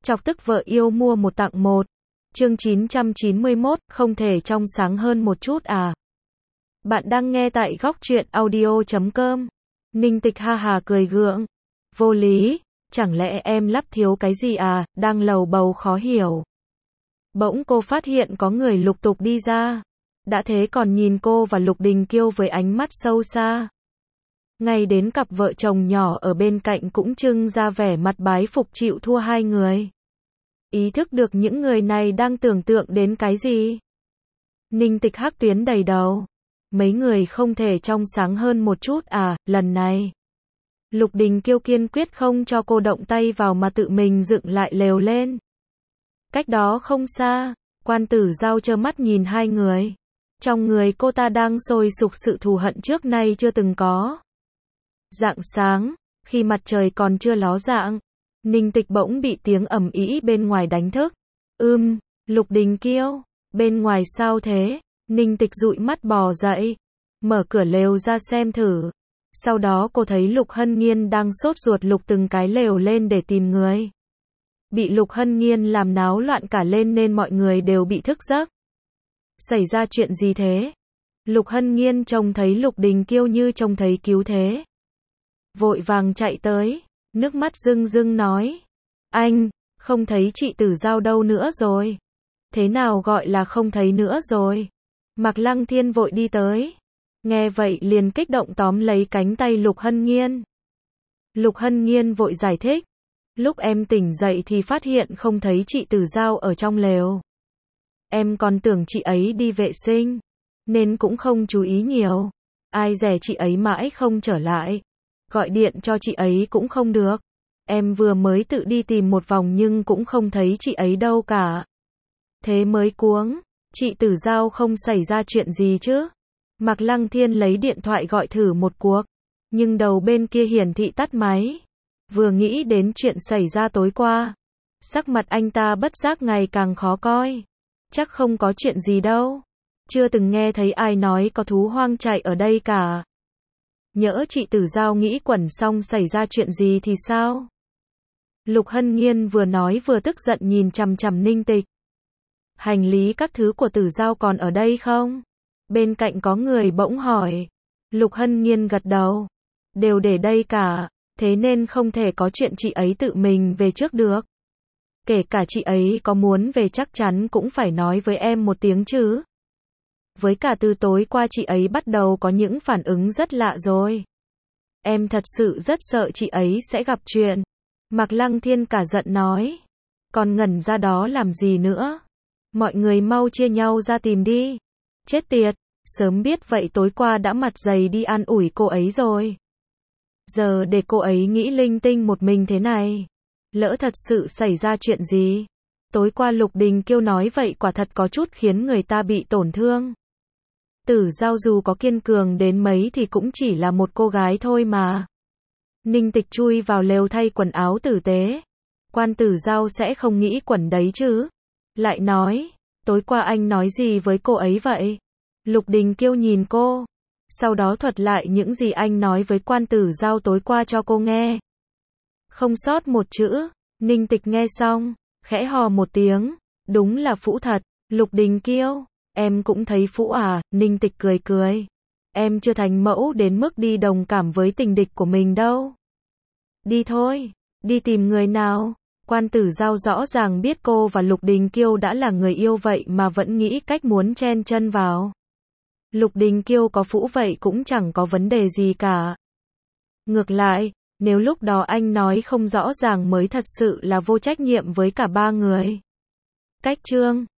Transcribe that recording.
Chọc tức vợ yêu mua một tặng một. Chương 991, không thể trong sáng hơn một chút à? Bạn đang nghe tại góc truyện audio.com. Ninh Tịch ha hà cười gượng. Vô lý, chẳng lẽ em lắp thiếu cái gì à, đang lầu bầu khó hiểu. Bỗng cô phát hiện có người lục tục đi ra. Đã thế còn nhìn cô và Lục Đình Kiêu với ánh mắt sâu xa. Ngay đến cặp vợ chồng nhỏ ở bên cạnh cũng trưng ra vẻ mặt bái phục chịu thua hai người. Ý thức được những người này đang tưởng tượng đến cái gì. Ninh Tịch hắc tuyến đầy đầu. Mấy người không thể trong sáng hơn một chút à, lần này. Lục Đình Kiêu kiên quyết không cho cô động tay vào mà tự mình dựng lại lều lên. Cách đó không xa, Quan Tử Giao trơ mắt nhìn hai người. Trong người cô ta đang sôi sục sự thù hận trước nay chưa từng có. Rạng sáng, khi mặt trời còn chưa ló dạng, Ninh Tịch bỗng bị tiếng ầm ĩ bên ngoài đánh thức. Lục Đình Kiêu, bên ngoài sao thế? Ninh Tịch dụi mắt bò dậy, mở cửa lều ra xem thử. Sau đó cô thấy Lục Hân Nhiên đang sốt ruột lục từng cái lều lên để tìm người. Bị Lục Hân Nhiên làm náo loạn cả lên nên mọi người đều bị thức giấc. Xảy ra chuyện gì thế? Lục Hân Nhiên trông thấy Lục Đình Kiêu như trông thấy cứu thế. Vội vàng chạy tới, nước mắt rưng rưng nói. Anh, không thấy chị Tử Giao đâu nữa rồi. Thế nào gọi là không thấy nữa rồi? Mạc Lăng Thiên vội đi tới. Nghe vậy liền kích động tóm lấy cánh tay Lục Hân Nhiên. Lục Hân Nhiên vội giải thích. Lúc em tỉnh dậy thì phát hiện không thấy chị Tử Giao ở trong lều. Em còn tưởng chị ấy đi vệ sinh, nên cũng không chú ý nhiều. Ai dè chị ấy mãi không trở lại. Gọi điện cho chị ấy cũng không được. Em vừa mới tự đi tìm một vòng nhưng cũng không thấy chị ấy đâu cả. Thế mới cuống, chị Tử Giao không xảy ra chuyện gì chứ? Mạc Lăng Thiên lấy điện thoại gọi thử một cuộc, nhưng đầu bên kia hiển thị tắt máy. Vừa nghĩ đến chuyện xảy ra tối qua, sắc mặt anh ta bất giác ngày càng khó coi. Chắc không có chuyện gì đâu. Chưa từng nghe thấy ai nói có thú hoang chạy ở đây cả. Nhỡ chị Tử Giao nghĩ quẩn xong xảy ra chuyện gì thì sao? Lục Hân Nhiên vừa nói vừa tức giận nhìn chằm chằm Ninh Tịch. Hành lý các thứ của Tử Giao còn ở đây không? Bên cạnh có người bỗng hỏi. Lục Hân Nhiên gật đầu. Đều để đây cả, thế nên không thể có chuyện chị ấy tự mình về trước được. Kể cả chị ấy có muốn về chắc chắn cũng phải nói với em một tiếng chứ. Với cả từ tối qua chị ấy bắt đầu có những phản ứng rất lạ rồi. Em thật sự rất sợ chị ấy sẽ gặp chuyện. Mạc Lăng Thiên cả giận nói. Còn ngẩn ra đó làm gì nữa? Mọi người mau chia nhau ra tìm đi. Chết tiệt, sớm biết vậy tối qua đã mặt dày đi an ủi cô ấy rồi. Giờ để cô ấy nghĩ linh tinh một mình thế này. Lỡ thật sự xảy ra chuyện gì? Tối qua Lục Đình Kiêu nói vậy quả thật có chút khiến người ta bị tổn thương. Tử Giao dù có kiên cường đến mấy thì cũng chỉ là một cô gái thôi mà. Ninh Tịch chui vào lều thay quần áo tử tế. Quan Tử Giao sẽ không nghĩ quẩn đấy chứ. Lại nói, tối qua anh nói gì với cô ấy vậy? Lục Đình Kiêu nhìn cô. Sau đó thuật lại những gì anh nói với Quan Tử Giao tối qua cho cô nghe. Không sót một chữ. Ninh Tịch nghe xong, khẽ hò một tiếng. Đúng là phũ thật. Lục Đình Kiêu, em cũng thấy phũ à? Ninh Tịch cười cười. Em chưa thành mẫu đến mức đi đồng cảm với tình địch của mình đâu. Đi thôi, đi tìm người nào. Quan Tử Giao rõ ràng biết cô và Lục Đình Kiêu đã là người yêu vậy mà vẫn nghĩ cách muốn chen chân vào. Lục Đình Kiêu có phũ vậy cũng chẳng có vấn đề gì cả. Ngược lại, nếu lúc đó anh nói không rõ ràng mới thật sự là vô trách nhiệm với cả ba người. Cách chương